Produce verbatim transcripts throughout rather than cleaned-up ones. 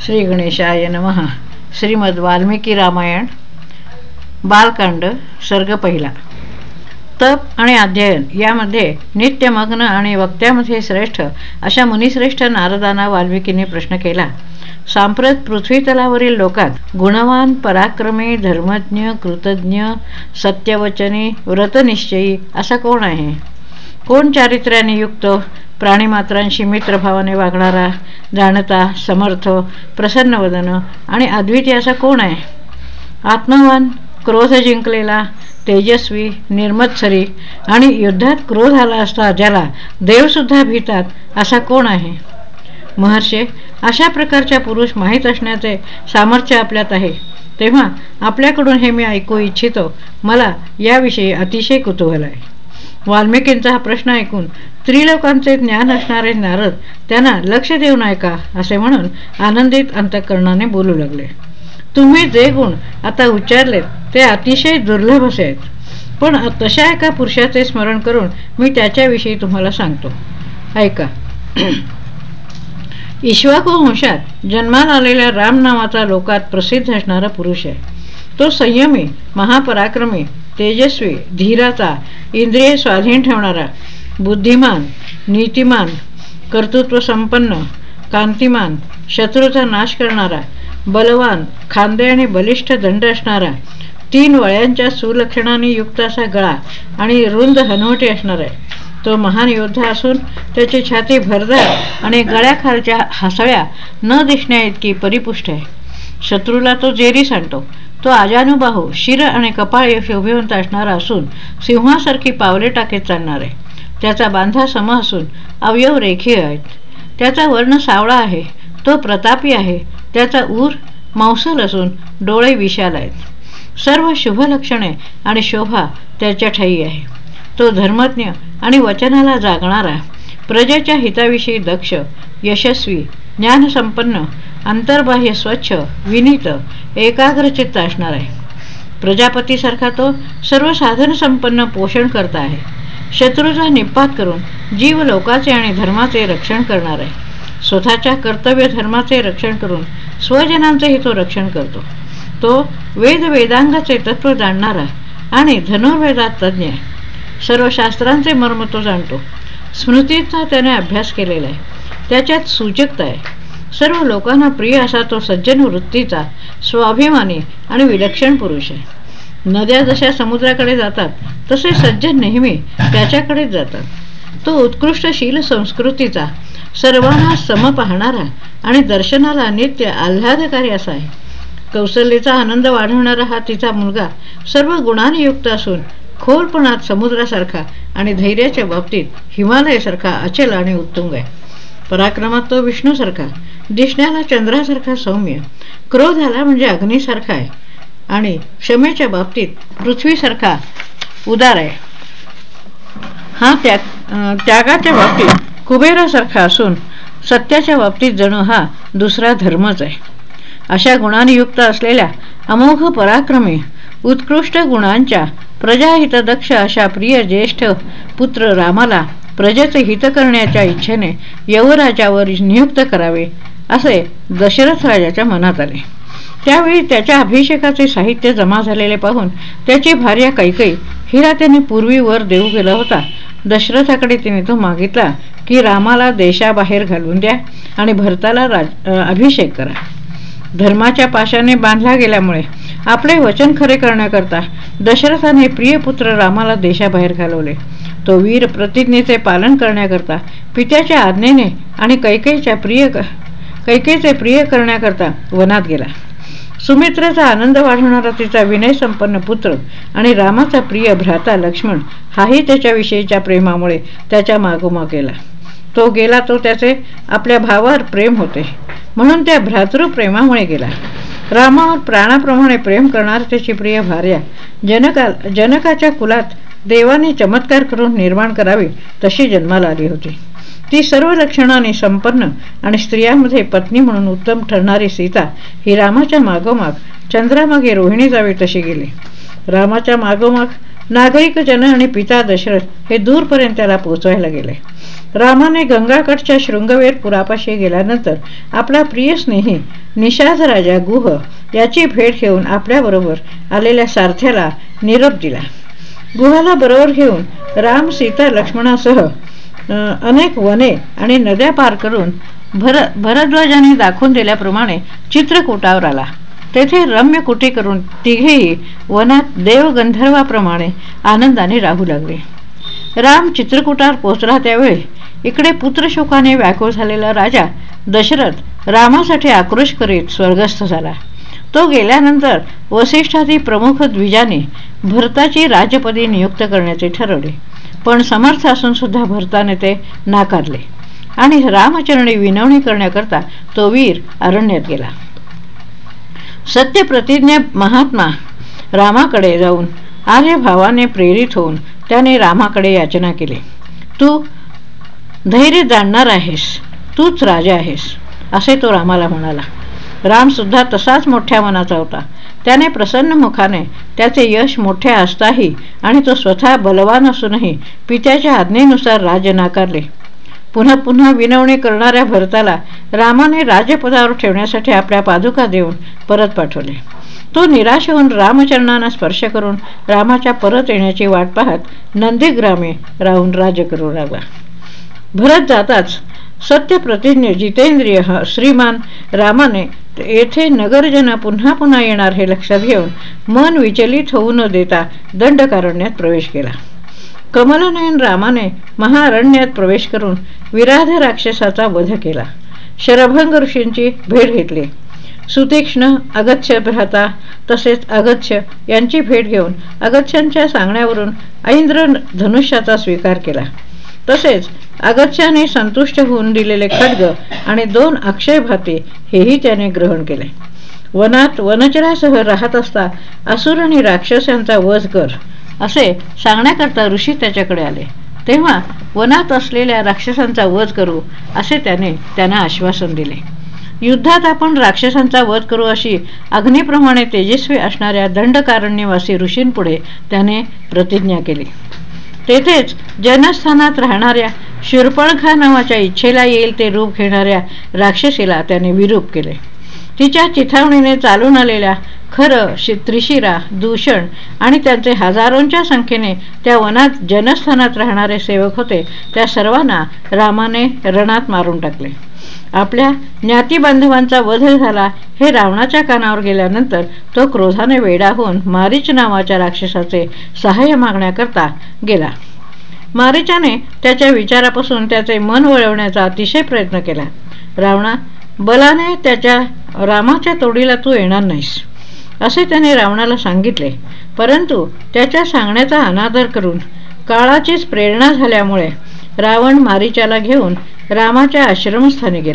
श्री गणेशाय नमः. श्रीमद वाल्मिकी रामायण बालकांड सर्ग पहिला. तप आणि अध्ययन यामध्ये नित्यमग्न आणि वक्त्यामध्ये श्रेष्ठ अशा मुनिश्रेष्ठ नारदांना वाल्मिकीने प्रश्न केला. सांप्रत पृथ्वीतलावरील लोकात गुणवान, पराक्रमी, धर्मज्ञ, कृतज्ञ, सत्यवचनी, व्रतनिश्चयी असा कोण आहे? कोण चारित्र्याने युक्त, प्राणीमात्रांशी मित्रभावाने वागणारा, जाणता, समर्थ, प्रसन्नवदन आणि अद्वितीय असा कोण आहे? आत्मवान, क्रोध जिंकलेला, तेजस्वी, निर्मत्सरी आणि युद्धात क्रोध आला असता ज्याला देवसुद्धा भीतात असा कोण आहे? महर्षे, अशा प्रकारच्या पुरुष माहीत असण्याचे सामर्थ्य आपल्यात आहे, तेव्हा आपल्याकडून हे मी ऐकू इच्छितो. मला याविषयी अतिशय कुतूहल आहे. वाल्मिकींचा हा प्रश्न ऐकून त्रिलोकांचे ज्ञान असणारे नारद त्यांना लक्ष देऊन ऐका असे म्हणून आनंदित अंतःकरणाने बोलू लागले. तुम्ही जे गुण आता उच्चारलेत ते अतिशय दुर्लभ असे आहेत, पण तशा एका पुरुषाचे स्मरण करून मी त्याच्याविषयी तुम्हाला सांगतो, ऐका. इक्ष्वाकू वंशात जन्माला आलेल्या राम नावाचा लोकात प्रसिद्ध असणारा पुरुष आहे. तो संयमी, महापराक्रमी, तेजस्वी, धीराचा, इंद्रिय स्वाधीन ठेवणारा, बुद्धिमान, नीतिमान, कर्तृत्व संपन्न, कांतिमान, शत्रूचा नाश करणारा, बलवान, खांदे आणि बलिष्ठ दंड असणारा, तीन वळ्यांच्या सुलक्षणाने युक्त असा गळा आणि रुंद हनुवटी असणार आहे. तो महान योद्धा असून त्याची छाती भरदार आणि गळ्याखालच्या हसळ्या न दिसण्या इतकी परिपुष्ट आहे. शत्रूला तो जेरीस आणतो. तो आजानुबाहू, शिर आणि कपाळ शोभिवंत असणारा असून सिंहासारखी पावले टाकीत चालणार आहे. त्याचा बांधा सम असून अवयव रेखीय आहेत. त्याचा वर्ण सावळा आहे. तो प्रतापी आहे. त्याचा ऊर मांसल असून डोळे विशाल आहेत. सर्व शुभ लक्षणे आणि शोभा त्याच्या ठायी आहे. तो धर्मज्ञ आणि वचनाला जागणारा, प्रजेच्या हिताविषयी दक्ष, यशस्वी, ज्ञानसंपन्न, अंतर्बाह्य स्वच्छ, विनीत, एकाग्रचित्त असणार आहे. प्रजापतीसारखा तो सर्व साधन संपन्न पोषण करता आहे. शत्रूचा निपात करून जीव लोकाचे आणि धर्माचे रक्षण करणार आहे. स्वतःच्या कर्तव्य धर्माचे रक्षण करून स्वजनांचेही तो रक्षण करतो. तो वेद वेदांगाचे तत्व जाणणारा आणि धनुर्वेदात तज्ज्ञ आहे. सर्व शास्त्रांचे मर्म तो जाणतो. स्मृतीचा त्याने अभ्यास केलेला आहे. त्याच्यात सूचकता आहे. सर्व लोकांना प्रिय असा तो सज्जन वृत्तीचा, स्वाभिमानी आणि विलक्षण पुरुष आहे. नद्या जशा समुद्राकडे जातात तसे सज्जन नेहमी त्याच्याकडेच जातात. तो उत्कृष्ट शील संस्कृतीचा, सर्वांना सम पाहणारा आणि दर्शनाला नित्य आल्हादकारी असा आहे. कौसल्याचा आनंद वाढवणारा हा तिचा मुलगा सर्व गुणांनी युक्त असून खोलपणात समुद्रासारखा आणि धैर्याच्या बाबतीत हिमालयासारखा अचल आणि उत्तुंग आहे. पराक्रमात तो विष्णूसारखा, दिसण्याला चंद्रासारखा सौम्य, क्रोध आला म्हणजे अग्नीसारखा आहे आणि क्षमेच्या बाबतीत पृथ्वीसारखा उदार आहे. हा त्याग त्यागाच्या बाबतीत कुबेरासारखा असून सत्याच्या बाबतीत जणू हा दुसरा धर्मच आहे. अशा गुणांनी युक्त असलेल्या अमोघ पराक्रमी, उत्कृष्ट गुणांच्या, प्रजाहितदक्ष अशा प्रिय ज्येष्ठ पुत्र रामाला प्रजेचे हित करण्याच्या इच्छेने यवराजावर नियुक्त करावे असे दशरथ राजाच्या मनात आले. त्यावेळी त्याच्या अभिषेकाचे साहित्य जमा झालेले पाहून त्याची भार्या कैकेयी हिला त्याने पूर्वी वर देऊ गेला होता. दशरथाकडे तिने तो मागितला की रामाला देशाबाहेर घालून द्या आणि भरताला राज अभिषेक करा. धर्माच्या पाशाने बांधला गेल्यामुळे आपले वचन खरे करण्याकरता दशरथाने प्रियपुत्र रामाला देशाबाहेर घालवले. तो वीर प्रतिज्ञेचे पालन करण्याकरता पित्याच्या आज्ञेने आणि कैकेयीच्या प्रिय कैकेयीचे प्रिय करण्याकरता वनात गेला. सुमित्रेचा आनंद वाढवणारा तिचा विनयसंपन्न पुत्र आणि रामाचा प्रिय भ्राता लक्ष्मण हाही त्याच्याविषयीच्या प्रेमामुळे त्याच्या मागोमाग गेला. तो गेला तो त्याचे आपल्या भावावर प्रेम होते म्हणून त्या भ्रातृप्रेमामुळे गेला. रामावर प्राणाप्रमाणे प्रेम करणारी त्याची प्रिय भार्या जनका जनकाच्या कुलात देवाने चमत्कार करून निर्माण करावी तशी जन्माला आली होती. ती सर्व लक्षणाने संपन्न आणि स्त्रियांमध्ये पत्नी म्हणून उत्तम ठरणारी सीता ही रामाच्या मागोमाग चंद्रामागे रोहिणी जावी तशी गेली. रामाच्या मागोमाग नागरिक जन आणि पिता दशरथ हे दूरपर्यंत त्याला पोचवायला गेले. रामाने गंगाकाठच्या शृंगवेर पुरापाशी गेल्यानंतर आपला प्रिय स्नेही निषाद राजा गुह याची भेट घेऊन आपल्याबरोबर आलेल्या सारथ्याला निरोप दिला. गुहाला बरोबर घेऊन राम सीता लक्ष्मणासह अनेक वने आणि नद्या पार करून भर भरद्वाजाने दाखवून दिल्याप्रमाणे चित्रकूटावर आला. तेथे रम्य कुटी करून तिघेही वनात देवगंधर्वाप्रमाणे आनंदाने राहू लागले. राम चित्रकूटावर पोचला त्यावेळी इकडे पुत्रशोकाने व्याकुळ झालेला राजा दशरथ रामासाठी आक्रोश करीत स्वर्गस्थ झाला. तो गेल्यानंतर वसिष्ठादी प्रमुख द्विजांनी भरताची राजपदी नियुक्त करण्याचे ठरवले, पण समर्थ असून सुद्धा भरताने ते नाकारले आणि रामचरणी विनवणी करण्याकरता तो वीर अरण्यात गेला. सत्यप्रतिज्ञ महात्मा रामाकडे जाऊन आर्यभावाने प्रेरित होऊन त्याने रामाकडे याचना केली. तू धैर्य जाणणार आहेस, तूच राजा आहेस, असे तो रामाला म्हणाला. राम सुद्धा तसाच मोठ्या मनाचा होता. त्याने प्रसन्न मुखाने त्याचे यश मोठे असताही आणि तो स्वतः बलवान असूनही पित्याच्या आज्ञेनुसार राज्य नाकारले. पुन्हा पुन्हा विनवणी करणाऱ्या भरताला रामाने राजपदावर ठेवण्यासाठी आपल्या पादुका देऊन परत पाठवले. तो निराश होऊन रामचरणांना स्पर्श करून रामाच्या परत येण्याची वाट पाहत नंदीग्रामे राहून राज्य करू लागला. भरत जाताच सत्यप्रतिज्ञ जितेंद्रिय श्रीमान रामाने येथे नगरजन पुन्हा पुन्हा येणार हे लक्षात घेऊन मन विचलित होऊ न देता दंडकारण्यात प्रवेश केला. कमलनयन रामाने महारण्यात प्रवेश करून विराध राक्षसाचा वध केला. शरभंग ऋषींची भेट घेतली. सुतीक्ष्ण अगत्य भ्राता तसेच अगत्य यांची भेट घेऊन अगत्यांच्या सांगण्यावरून ऐंद्र धनुष्याचा स्वीकार केला. तसेच अगत्याने संतुष्ट होऊन दिलेले खड्ग आणि दोन अक्षय भाते हेही त्याने ग्रहण केले. वनात वनचरासह राहत असता असुर आणि राक्षसांचा वध कर असे सांगण्याकरता ऋषी त्याच्याकडे आले. तेव्हा वनात असलेल्या राक्षसांचा वध करू असे त्याने त्यांना आश्वासन दिले. युद्धात आपण राक्षसांचा वध करू अशी अग्नीप्रमाणे तेजस्वी असणाऱ्या दंडकारण्यवासी ऋषींपुढे त्याने प्रतिज्ञा केली. तेथेच जनस्थानात राहणाऱ्या शूर्पणखा नावाच्या इच्छेला येईल ते रूप घेणाऱ्या राक्षसीला त्याने विरूप केले. तिच्या चिथावणीने चालून आलेल्या खर, त्रिशिरा, दूषण आणि त्यांचे हजारोंच्या संख्येने त्या वनात जनस्थानात राहणारे सेवक होते त्या सर्वांना रामाने रणात मारून टाकले. आपल्या ज्ञातिबांधवांचा वध झाला हे रावणाच्या कानावर गेल्यानंतर तो क्रोधाने वेडा होऊन मारीच नावाच्या राक्षसाचे सहाय्य मागण्याकरता गेला. मारीचाने त्याच्या विचारापासून त्याचे मन वळवण्याचा अतिशय प्रयत्न केला. रावणा, बलाने त्याच्या रामाच्या तोडीला तू येणार नाहीस असे त्याने रावणाला सांगितले. परंतु त्याच्या सांगण्याचा अनादर करून काळाचीच प्रेरणा झाल्यामुळे रावण मारीचाला घेऊन रामाच्या आश्रमस्थानी गेला.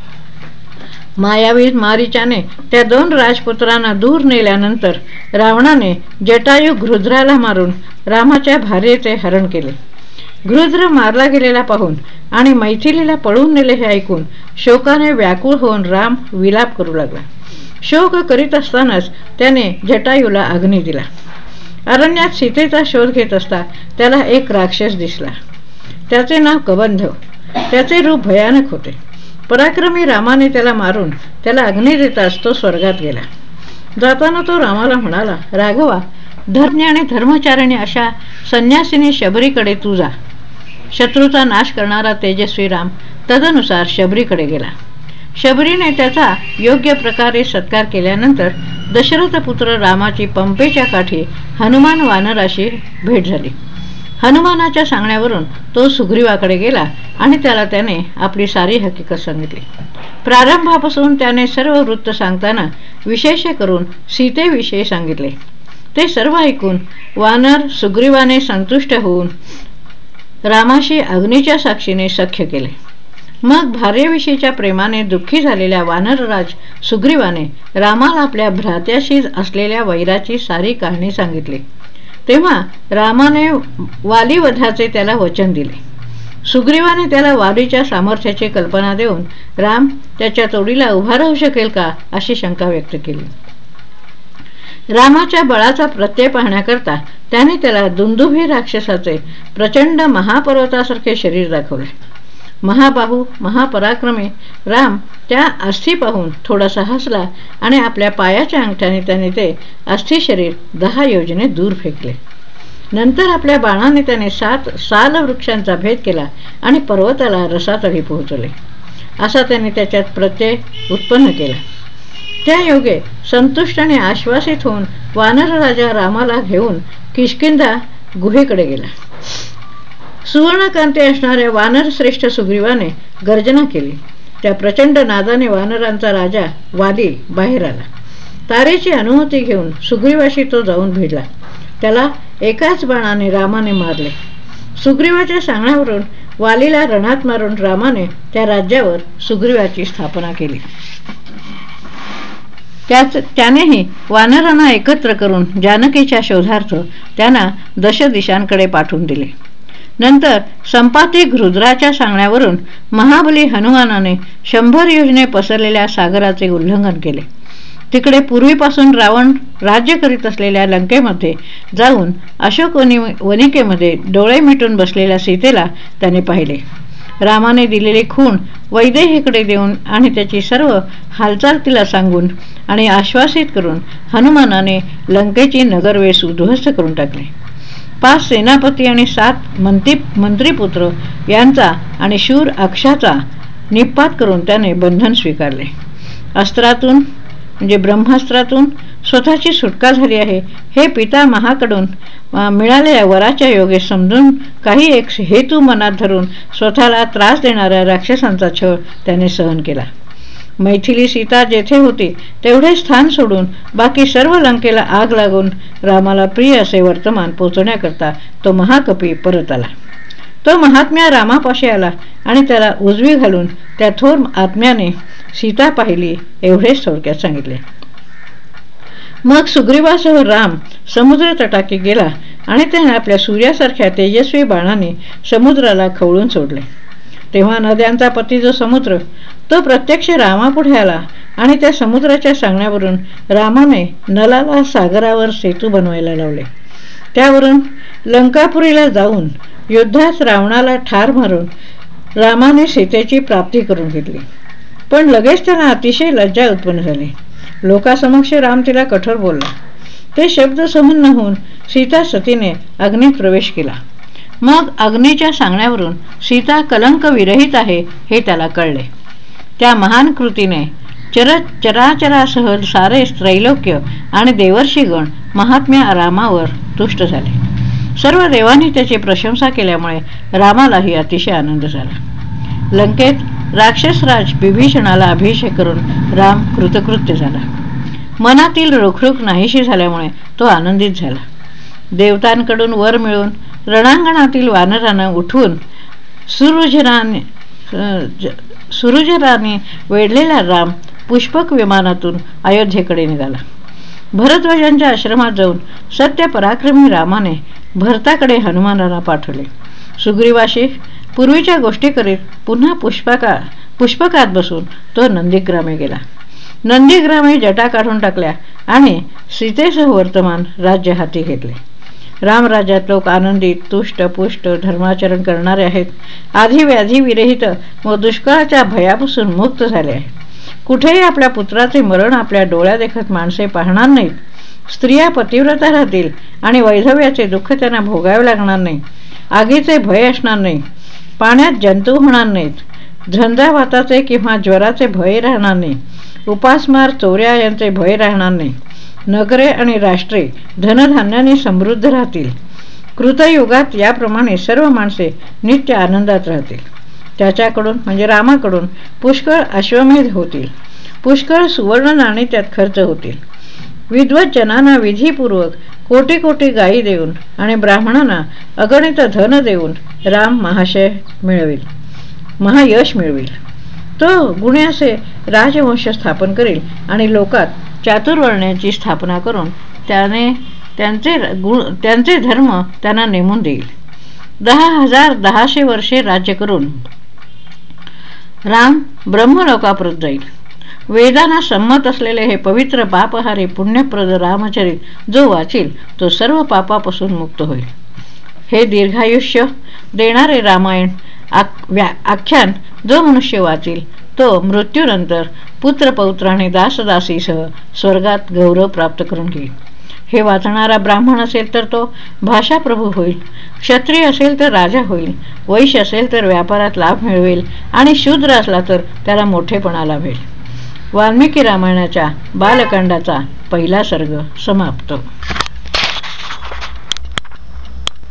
मायावी मारीचाने त्या दोन राजपुत्रांना दूर नेल्यानंतर रावणाने जटायू घृद्राला मारून रामाच्या भार्येचे हरण केले. घृद्र मारला गेलेला पाहून आणि मैथिलीला पळून नेले हे ऐकून शोकाने व्याकुळ होऊन राम विलाप करू लागला. शोक करीत असतानाच त्याने जटायूला अग्नी दिला. अरण्यात सीतेचा शोध घेत असता त्याला एक राक्षस दिसला. त्याचे नाव कबंध. त्याचे रूप भयानक होते. पराक्रमी रामाने त्याला मारून त्याला अग्नी देताच तो स्वर्गात गेला. जाताना तो रामाला म्हणाला, राघवा, धर्मज्ञ आणि धर्मचारिणी अशा संन्यासिनी शबरीकडे तू जा. शत्रूचा नाश करणारा तेजस्वी राम तदनुसार शबरीकडे गेला. शबरीने त्याचा योग्य प्रकारे सत्कार केल्यानंतर दशरथपुत्र रामाची पंपेच्या काठी हनुमान वानराशी भेट झाली. हनुमानाच्या सांगण्यावरून तो सुग्रीवाकडे गेला आणि त्याला त्याने आपली सारी हकीकत सांगितली. प्रारंभापासून त्याने सर्व वृत्त सांगताना विशेष करून सीतेविषयी सांगितले. ते सर्व ऐकून वानर सुग्रीवाने संतुष्ट होऊन रामाशी अग्नीच्या साक्षीने सख्य केले. मग भार्येविषयीच्या प्रेमाने दुःखी झालेल्या वानरराज सुग्रीवाने रामाला आपल्या भ्रात्याशी असलेल्या वैराची सारी कहाणी सांगितली. तेव्हा रामाने वालीवधाचे त्याला वचन दिले. सुग्रीवाने त्याला वालीच्या सामर्थ्याची कल्पना देऊन राम त्याच्या तोडीला उभा राहू शकेल का अशी शंका व्यक्त केली. रामाच्या बळाचा प्रत्यय पाहण्याकरता त्याने त्याला दुंदुभी राक्षसाचे प्रचंड महापर्वतासारखे शरीर दाखवले. महाबाहू महापराक्रमी राम त्या अस्थी पाहून थोडासा हसला आणि आपल्या पायाच्या अंगठ्याने त्याने ते अस्थि शरीर दहा योजने दूर फेकले. नंतर आपल्या बाणाने त्याने सात साल वृक्षांचा भेद केला आणि पर्वताला रसातळी पोहोचवले. असा त्याने त्याच्यात प्रत्यय उत्पन्न केला. त्या योगे संतुष्ट आणि आश्वासित होऊन वानर राजा रामाला घेऊन किष्किंधा गुहेकडे गेला. सुवर्णकांती असणाऱ्या वानरश्रेष्ठ सुग्रीवाने गर्जना केली. त्या प्रचंड नादाने वानरांचा राजा वाली बाहेर आला. तारेची अनुमती घेऊन सुग्रीवाशी तो जाऊन भिडला. त्याला एकाच बाणाने रामाने मारले. सुग्रीवाच्या सांगण्यावरून वालीला रणात मारून रामाने त्या राज्यावर सुग्रीवाची स्थापना केली. त्याच त्यानेही वानरांना एकत्र करून जानकीच्या शोधार्थ त्यांना दश दिशांकडे पाठवून दिले. नंतर संपातिक रुद्राच्या सांगण्यावरून महाबली हनुमानाने शंभर योजने पसरलेल्या सागराचे उल्लंघन केले. तिकडे पूर्वीपासून रावण राज्य करीत असलेल्या लंकेमध्ये जाऊन अशोक वनि वनिकेमध्ये डोळे मिटून बसलेल्या सीतेला त्याने पाहिले. रामाने दिलेली खूण वैदेहीकडे देऊन आणि त्याची सर्व हालचाल तिला सांगून आणि आश्वासित करून हनुमानाने लंकेची नगरवेस उद्ध्वस्त करून टाकले. पाच सेनापती आणि सात मंत्री मंत्रीपुत्र यांचा आणि शूर अक्षाचा निःपात करून त्याने बंधन स्वीकारले. अस्त्रातून म्हणजे ब्रह्मास्त्रातून स्वतःची सुटका झाली आहे हे पितामहाकडून मिळालेल्या वराच्या योगे समजून काही एक हेतू मनात धरून स्वतःला त्रास देणाऱ्या राक्षसांचा छळ त्याने सहन केला. मैथिली सीता जेथे होती तेवढे स्थान सोडून बाकी सर्व लंकेला आग लागून रामाला प्रिय असे वर्तमान पोचवण्याकरता तो महाकपी परत आला. तो महात्म्या रामापाशी आला आणि त्याला उजवी घालून त्या थोर आत्म्याने सीता पाहिली एवढेच थोडक्यात सांगितले. मग सुग्रीवासह राम समुद्र तटाकी गेला आणि त्याने आपल्या सूर्यासारख्या तेजस्वी बाणाने समुद्राला खवळून सोडले. तेव्हा नद्यांचा पती जो समुद्र तो प्रत्यक्ष रामापुढे आला आणि त्या समुद्राच्या सांगण्यावरून रामाने नलाला सागरावर सेतू बनवायला लावले. त्यावरून लंकापुरीला जाऊन युद्धात रावणाला ठार मारून रामाने सीतेची प्राप्ती करून घेतली. पण लगेच त्याला अतिशय लज्जा उत्पन्न झाली. लोकासमक्ष राम तिला कठोर बोलला. ते शब्द सहन न होऊन सीता सतीने अग्नीत प्रवेश केला. मग अग्नीच्या सांगण्यावरून सीता कलंक विरहित आहे हे त्याला कळले. त्या महान कृतीने चर चराचरासह सारे त्रैलोक्य आणि देवर्षीगण महात्म्या रामावर तुष्ट झाले. सर्व देवांनी त्याची प्रशंसा केल्यामुळे रामालाही अतिशय आनंद झाला. लंकेत राक्षसराज बिभीषणाला अभिषेक करून राम कृतकृत्य झाला. मनातील रोखरोख नाहीशी झाल्यामुळे तो आनंदित झाला. देवतांकडून वर मिळून रणांगणातील वानरांना उठवून सुरुजराने सुरुजराने वेढलेला राम पुष्पक विमानातून अयोध्येकडे निघाला. भरद्वाजांच्या आश्रमात जाऊन सत्य पराक्रमी रामाने भरताकडे हनुमानाला पाठवले. सुग्रीवाशी पूर्वीच्या गोष्टी करीत पुन्हा पुष्पका पुष्पकात बसून तो नंदीग्रामे गेला. नंदीग्रामे जटा काढून टाकल्या आणि सीतेसह वर्तमान राज्य हाती घेतले. रामराज्यात लोक आनंदित तुष्ट पुष्ट धर्माचरण करणारे आहेत. आधी व्याधी विरहित व दुष्काळाच्या भयापासून मुक्त झाले आहेत. कुठेही आपल्या पुत्राचे मरण आपल्या डोळ्या देखत माणसे पाहणार नाहीत. स्त्रिया पतिव्रता राहतील आणि वैधव्याचे दुःख त्यांना भोगावे लागणार नाही. आगीचे भय असणार नाही. पाण्यात जंतू होणार नाहीत. झंझावाताचे किंवा ज्वराचे भय राहणार नाही. उपासमार चोऱ्या यांचे भय राहणार नाही. नगरे आणि राष्ट्रे धनधान्याने समृद्ध राहतील. कृतयुगात याप्रमाणे सर्व माणसे नित्य आनंदात राहतील. त्याच्याकडून म्हणजे रामाकडून पुष्कळ अश्वमेध होतील. पुष्कळ सुवर्ण नाणी त्यात खर्च होतील. विद्वत जनांना विधीपूर्वक कोटी कोटी गायी देऊन आणि ब्राह्मणांना अगणित धन देऊन राम महाशय मिळविल महायश मिळविल. तो गुणे असे राजवंश स्थापन करील आणि लोकात चातुर्वर्ण्याची स्थापना करून त्याने त्यांचे गुण त्यांचे धर्म त्यांना नेमून देईल. दहा हजार दहाशे वर्षे राज्य करून राम ब्रह्मलोकाप्रत जाईल. वेदांना संमत असलेले हे पवित्र पापहारी पुण्यप्रद रामचरित जो वाचील तो सर्व पापापासून मुक्त होईल. हे दीर्घायुष्य देणारे रामायण आख व्या आख्यान जो मनुष्य वाचील तो मृत्यूनंतर पुत्रपौत्र आणि दासदासीसह स्वर्गात गौरव प्राप्त करून घेईल. हे वाचणारा ब्राह्मण असेल तर तो भाषाप्रभू होईल, क्षत्रिय असेल तर राजा होईल, वैश्य असेल तर व्यापारात लाभ मिळवेल आणि शूद्र असला तर त्याला मोठेपणा लाभेल. वाल्मिकी रामायणाच्या बालकांडाचा पहिला सर्ग समाप्त.